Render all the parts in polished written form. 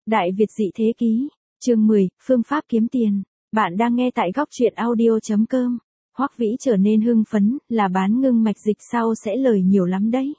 Đại Việt dị thế ký, chương 10, phương pháp kiếm tiền. Bạn đang nghe tại góc truyện audio.com. Hoắc Vĩ trở nên hưng phấn, là bán ngưng mạch dịch sau sẽ lời nhiều lắm đấy.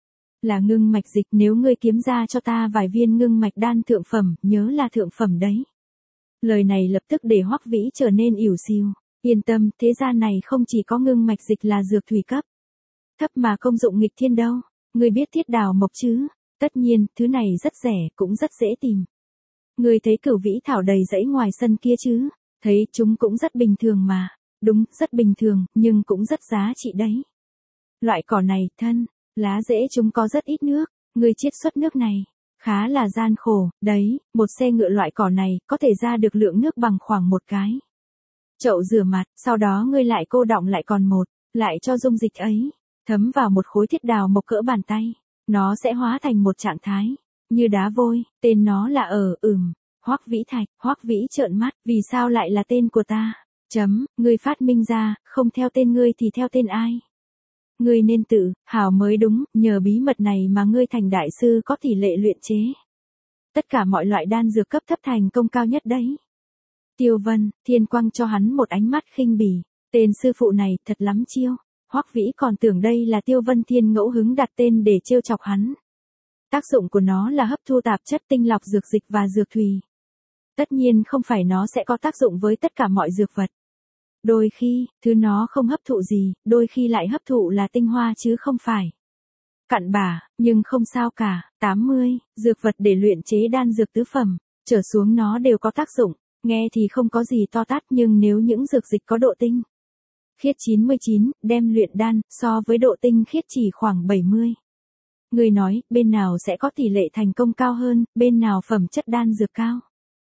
Là ngưng mạch dịch, nếu ngươi kiếm ra cho ta vài viên ngưng mạch đan thượng phẩm, nhớ là thượng phẩm đấy. Lời này lập tức để Hoắc Vĩ trở nên ỉu xìu. Yên tâm, thế gian này không chỉ có ngưng mạch dịch là dược thủy cấp thấp mà công dụng nghịch thiên đâu. Ngươi biết thiết đào mộc chứ? Tất nhiên, thứ này rất rẻ, cũng rất dễ tìm. Ngươi thấy cửu vĩ thảo đầy rẫy ngoài sân kia chứ? Thấy chúng cũng rất bình thường mà. Đúng, rất bình thường, nhưng cũng rất giá trị đấy. Loại cỏ này, thân, lá rễ chúng có rất ít nước. Ngươi chiết xuất nước này khá là gian khổ, đấy, một xe ngựa loại cỏ này có thể ra được lượng nước bằng khoảng một cái chậu rửa mặt, sau đó ngươi lại cô đọng lại còn một, lại cho dung dịch ấy thấm vào một khối thiết đào mộc cỡ bàn tay. Nó sẽ hóa thành một trạng thái như đá vôi, tên nó là Hoắc Vĩ Thạch. Hoắc Vĩ trợn mắt, vì sao lại là tên của ta? Ngươi phát minh ra, không theo tên ngươi thì theo tên ai? Ngươi nên tự hào mới đúng, nhờ bí mật này mà ngươi thành đại sư có tỷ lệ luyện chế tất cả mọi loại đan dược cấp thấp thành công cao nhất đấy. Tiêu Vân, Thiên quăng cho hắn một ánh mắt khinh bỉ, tên sư phụ này thật lắm chiêu. Hoắc Vĩ còn tưởng đây là Tiêu Vân Thiên ngẫu hứng đặt tên để trêu chọc hắn. Tác dụng của nó là hấp thu tạp chất, tinh lọc dược dịch và dược thủy. Tất nhiên không phải nó sẽ có tác dụng với tất cả mọi dược vật. Đôi khi, thứ nó không hấp thụ gì, đôi khi lại hấp thụ là tinh hoa chứ không phải cặn bã, nhưng không sao cả. 80, dược vật để luyện chế đan dược tứ phẩm, trở xuống nó đều có tác dụng. Nghe thì không có gì to tát, nhưng nếu những dược dịch có độ tinh khiết 99, đem luyện đan, so với độ tinh khiết chỉ khoảng 70. Người nói, bên nào sẽ có tỷ lệ thành công cao hơn, bên nào phẩm chất đan dược cao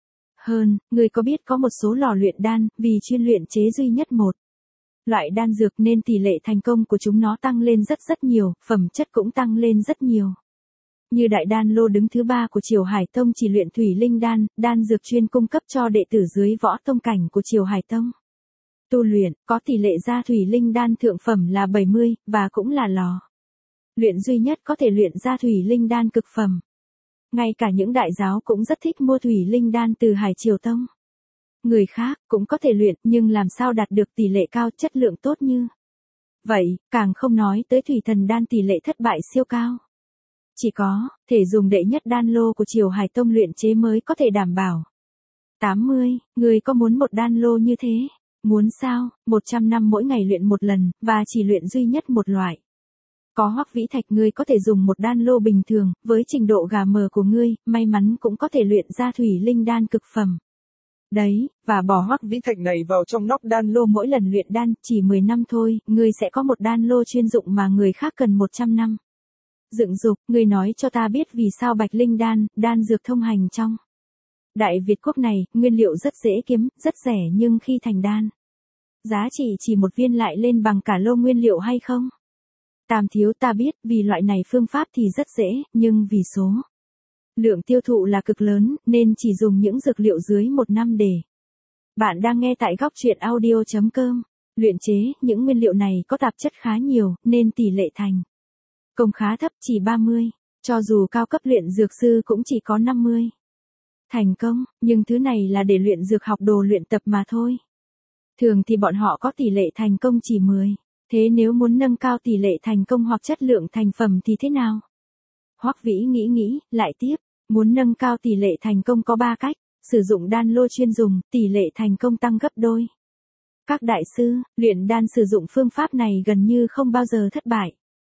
hơn? Người có biết có một số lò luyện đan, vì chuyên luyện chế duy nhất một loại đan dược nên tỷ lệ thành công của chúng nó tăng lên rất nhiều, phẩm chất cũng tăng lên rất nhiều. Như Đại Đan Lô đứng thứ 3 của Triều Hải Tông chỉ luyện thủy linh đan, đan dược chuyên cung cấp cho đệ tử dưới võ tông cảnh của Triều Hải Tông tu luyện, có tỷ lệ ra thủy linh đan thượng phẩm là 70, và cũng là lò luyện duy nhất có thể luyện ra thủy linh đan cực phẩm. Ngay cả những đại giáo cũng rất thích mua thủy linh đan từ Hải Triều Tông. Người khác cũng có thể luyện, nhưng làm sao đạt được tỷ lệ cao, chất lượng tốt như vậy, càng không nói tới thủy thần đan tỷ lệ thất bại siêu cao. Chỉ có thể dùng đệ nhất đan lô của Triều Hải Tông luyện chế mới có thể đảm bảo. 80, người có muốn một đan lô như thế? Muốn sao? 100 năm mỗi ngày luyện một lần, và chỉ luyện duy nhất một loại. Có Hoắc Vĩ Thạch ngươi có thể dùng một đan lô bình thường, với trình độ gà mờ của ngươi, may mắn cũng có thể luyện ra thủy linh đan cực phẩm. Đấy, và bỏ Hoắc Vĩ Thạch này vào trong nóc đan lô mỗi lần luyện đan, chỉ 10 năm thôi, ngươi sẽ có một đan lô chuyên dụng mà người khác cần 100 năm. Dựng dục, ngươi nói cho ta biết vì sao bạch linh đan, đan dược thông hành trong Đại Việt quốc này, nguyên liệu rất dễ kiếm, rất rẻ nhưng khi thành đan, giá trị chỉ một viên lại lên bằng cả lô nguyên liệu hay không? Tam thiếu ta biết, vì loại này phương pháp thì rất dễ, nhưng vì số lượng tiêu thụ là cực lớn, nên chỉ dùng những dược liệu dưới 1 năm để. Bạn đang nghe tại góc truyện audio.com. Luyện chế, những nguyên liệu này có tạp chất khá nhiều, nên tỷ lệ thành công khá thấp, chỉ 30. Cho dù cao cấp luyện dược sư cũng chỉ có 50 thành công, nhưng thứ này là để luyện dược học đồ luyện tập mà thôi. Thường thì bọn họ có tỷ lệ thành công chỉ 10. Thế nếu muốn nâng cao tỷ lệ thành công hoặc chất lượng thành phẩm thì thế nào? Hoắc Vĩ nghĩ, lại tiếp, muốn nâng cao tỷ lệ thành công có 3 cách, sử dụng đan lô chuyên dùng, tỷ lệ thành công tăng gấp đôi. Các đại sư, luyện đan sử dụng phương pháp này gần như không bao giờ thất bại.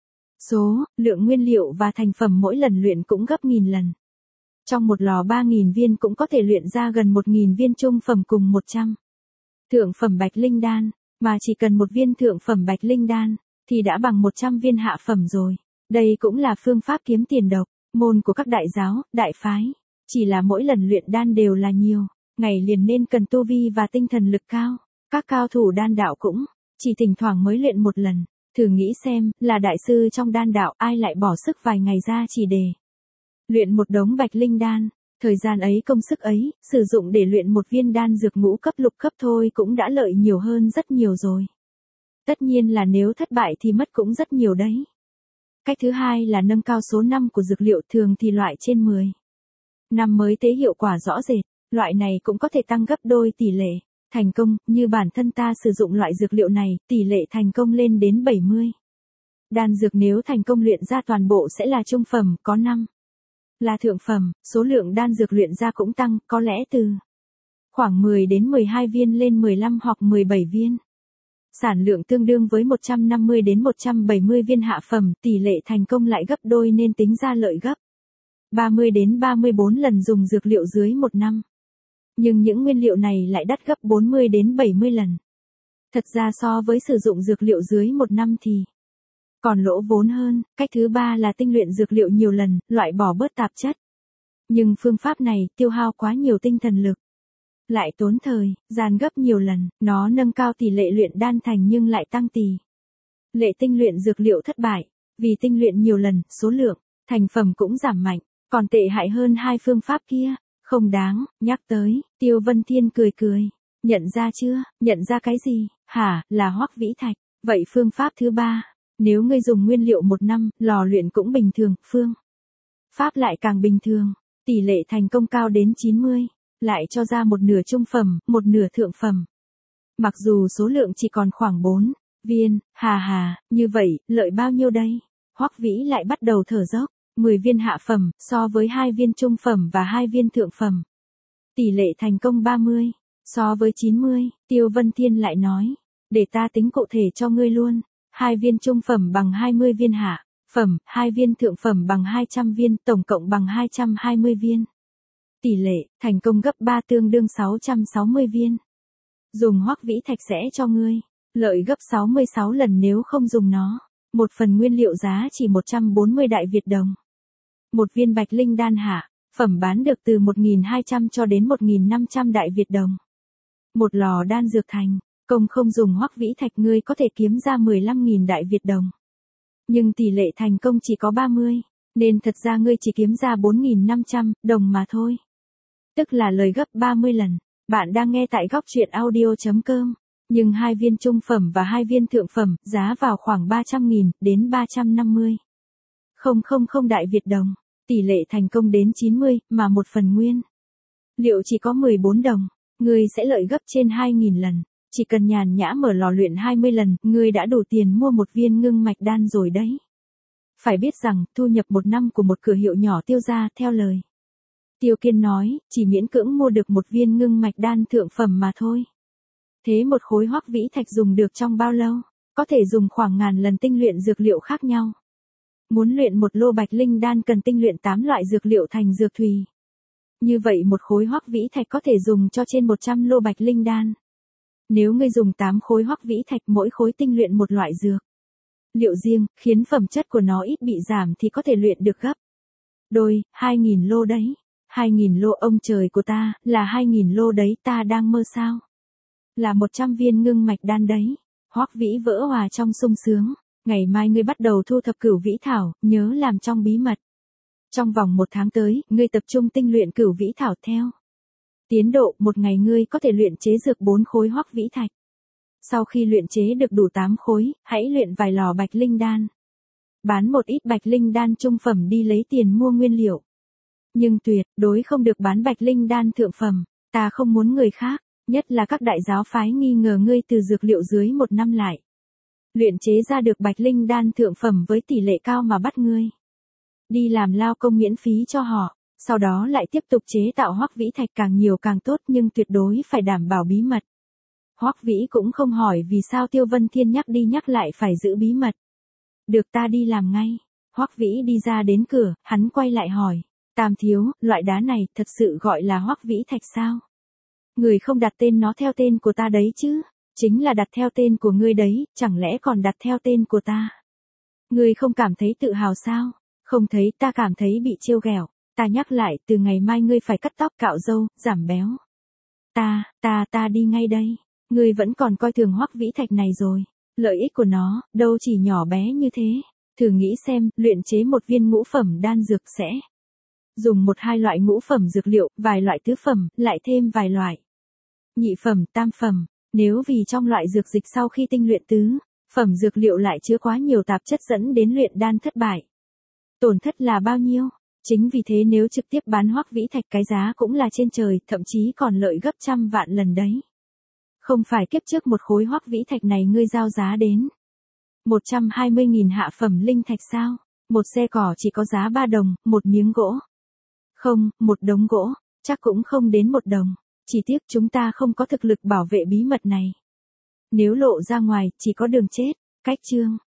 Số, lượng nguyên liệu và thành phẩm mỗi lần luyện cũng gấp nghìn lần. Trong một lò 3.000 viên cũng có thể luyện ra gần 1.000 viên trung phẩm cùng 100 thượng phẩm bạch linh đan, mà chỉ cần một viên thượng phẩm bạch linh đan, thì đã bằng 100 viên hạ phẩm rồi. Đây cũng là phương pháp kiếm tiền độc môn của các đại giáo, đại phái. Chỉ là mỗi lần luyện đan đều là nhiều ngày liền nên cần tu vi và tinh thần lực cao. Các cao thủ đan đạo cũng chỉ thỉnh thoảng mới luyện một lần. Thử nghĩ xem, là đại sư trong đan đạo ai lại bỏ sức vài ngày ra chỉ để luyện một đống bạch linh đan. Thời gian ấy, công sức ấy, sử dụng để luyện một viên đan dược ngũ cấp lục cấp thôi cũng đã lợi nhiều hơn rất nhiều rồi. Tất nhiên là nếu thất bại thì mất cũng rất nhiều đấy. Cách thứ hai là nâng cao số năm của dược liệu, thường thì loại trên 10 Năm mới tế hiệu quả rõ rệt, loại này cũng có thể tăng gấp đôi tỷ lệ thành công, như bản thân ta sử dụng loại dược liệu này, tỷ lệ thành công lên đến 70. Đan dược nếu thành công luyện ra toàn bộ sẽ là trung phẩm, có 5 là thượng phẩm, số lượng đan dược luyện ra cũng tăng, có lẽ từ khoảng 10 đến 12 viên lên 15 hoặc 17 viên. Sản lượng tương đương với 150 đến 170 viên hạ phẩm, tỷ lệ thành công lại gấp đôi nên tính ra lợi gấp 30 đến 34 lần dùng dược liệu dưới 1 năm. Nhưng những nguyên liệu này lại đắt gấp 40 đến 70 lần. Thật ra so với sử dụng dược liệu dưới 1 năm thì còn lỗ vốn hơn. Cách thứ ba là tinh luyện dược liệu nhiều lần, loại bỏ bớt tạp chất. Nhưng phương pháp này tiêu hao quá nhiều tinh thần lực, lại tốn thời, gian gấp nhiều lần, nó nâng cao tỷ lệ luyện đan thành nhưng lại tăng tỷ lệ tinh luyện dược liệu thất bại. Vì tinh luyện nhiều lần, số lượng thành phẩm cũng giảm mạnh, còn tệ hại hơn hai phương pháp kia. Không đáng nhắc tới. Tiêu Vân Thiên cười cười. Nhận ra chưa? Nhận ra cái gì? Hả, là Hoắc Vĩ Thạch. Vậy phương pháp thứ ba, nếu ngươi dùng nguyên liệu 1 năm, lò luyện cũng bình thường, phương pháp lại càng bình thường, tỷ lệ thành công cao đến 90, lại cho ra một nửa trung phẩm, một nửa thượng phẩm. Mặc dù số lượng chỉ còn khoảng 4 viên, hà, như vậy, lợi bao nhiêu đây? Hoắc Vĩ lại bắt đầu thở dốc. 10 viên hạ phẩm, so với 2 viên trung phẩm và 2 viên thượng phẩm. Tỷ lệ thành công 30, so với 90, Tiêu Vân Thiên lại nói. Để ta tính cụ thể cho ngươi luôn. 2 viên trung phẩm bằng 20 viên hạ phẩm, 2 viên thượng phẩm bằng 200 viên, tổng cộng bằng 220 viên. Tỷ lệ thành công gấp 3 tương đương 660 viên. Dùng Hoắc Vĩ Thạch sẽ cho ngươi lợi gấp 66 lần nếu không dùng nó. Một phần nguyên liệu giá chỉ 140 Đại Việt đồng. Một viên Bạch Linh đan hạ phẩm bán được từ 1.200 cho đến 1.500 Đại Việt đồng. Một lò đan dược thành công không dùng Hoắc Vĩ Thạch ngươi có thể kiếm ra 15.000 Đại Việt đồng. Nhưng tỷ lệ thành công chỉ có 30, nên thật ra ngươi chỉ kiếm ra 4.500 đồng mà thôi. Tức là lời gấp 30 lần. Bạn đang nghe tại góc truyện audio.com. Nhưng 2 viên trung phẩm và 2 viên thượng phẩm, giá vào khoảng 300.000 đến 350. 000 Đại Việt đồng. Tỷ lệ thành công đến 90, mà một phần nguyên liệu chỉ có 14 đồng. Ngươi sẽ lợi gấp trên 2.000 lần. Chỉ cần nhàn nhã mở lò luyện 20 lần, ngươi đã đủ tiền mua một viên ngưng mạch đan rồi đấy. Phải biết rằng, thu nhập 1 năm của một cửa hiệu nhỏ Tiêu gia, theo lời Tiêu Kiên nói, chỉ miễn cưỡng mua được một viên ngưng mạch đan thượng phẩm mà thôi. Thế một khối Hoắc Vĩ Thạch dùng được trong bao lâu? Có thể dùng khoảng ngàn lần tinh luyện dược liệu khác nhau. Muốn luyện một lô Bạch Linh đan cần tinh luyện 8 loại dược liệu thành dược thùy. Như vậy một khối Hoắc Vĩ Thạch có thể dùng cho trên 100 lô Bạch Linh đan. Nếu ngươi dùng 8 khối Hoắc Vĩ Thạch mỗi khối tinh luyện một loại dược liệu riêng, khiến phẩm chất của nó ít bị giảm thì có thể luyện được gấp đôi, 2.000 lô đấy. 2.000 lô ông trời của ta, là 2.000 lô đấy, ta đang mơ sao? Là 100 viên ngưng mạch đan đấy. Hoắc Vĩ vỡ hòa trong sung sướng. Ngày mai ngươi bắt đầu thu thập Cửu Vĩ Thảo, nhớ làm trong bí mật. Trong vòng 1 tháng tới, ngươi tập trung tinh luyện Cửu Vĩ Thảo theo tiến độ, một ngày ngươi có thể luyện chế dược 4 khối Hoắc Vĩ Thạch. Sau khi luyện chế được đủ 8 khối, hãy luyện vài lò Bạch Linh đan. Bán một ít Bạch Linh đan trung phẩm đi lấy tiền mua nguyên liệu. Nhưng tuyệt đối không được bán Bạch Linh đan thượng phẩm, ta không muốn người khác, nhất là các đại giáo phái nghi ngờ ngươi từ dược liệu dưới 1 năm lại luyện chế ra được Bạch Linh đan thượng phẩm với tỷ lệ cao mà bắt ngươi đi làm lao công miễn phí cho họ, sau đó lại tiếp tục chế tạo Hoắc Vĩ Thạch càng nhiều càng tốt nhưng tuyệt đối phải đảm bảo bí mật. Hoắc Vĩ cũng không hỏi vì sao Tiêu Vân Thiên nhắc đi nhắc lại phải giữ bí mật. Được, ta đi làm ngay. Hoắc Vĩ đi ra đến cửa, hắn quay lại hỏi. Tam thiếu, loại đá này thật sự gọi là Hoắc Vĩ Thạch sao? Người không đặt tên nó theo tên của ta đấy chứ? Chính là đặt theo tên của ngươi đấy, chẳng lẽ còn đặt theo tên của ta? Ngươi không cảm thấy tự hào sao? Không thấy, ta cảm thấy bị trêu ghẹo. Ta nhắc lại, từ ngày mai ngươi phải cắt tóc cạo râu, giảm béo. Ta đi ngay đây. Ngươi vẫn còn coi thường Hoắc Vĩ Thạch này rồi. Lợi ích của nó, đâu chỉ nhỏ bé như thế. Thử nghĩ xem, luyện chế một viên ngũ phẩm đan dược sẽ dùng 1-2 loại ngũ phẩm dược liệu, vài loại tứ phẩm, lại thêm vài loại nhị phẩm, tam phẩm. Nếu vì trong loại dược dịch sau khi tinh luyện tứ phẩm dược liệu lại chứa quá nhiều tạp chất dẫn đến luyện đan thất bại, tổn thất là bao nhiêu? Chính vì thế nếu trực tiếp bán Hoắc Vĩ Thạch cái giá cũng là trên trời, thậm chí còn lợi gấp trăm vạn lần đấy. Không phải kiếp trước một khối Hoắc Vĩ Thạch này ngươi giao giá đến 120.000 hạ phẩm linh thạch sao? Một xe cỏ chỉ có giá 3 đồng, một miếng gỗ. Không, một đống gỗ, chắc cũng không đến 1 đồng. Chỉ tiếc chúng ta không có thực lực bảo vệ bí mật này. Nếu lộ ra ngoài, chỉ có đường chết. Cách chương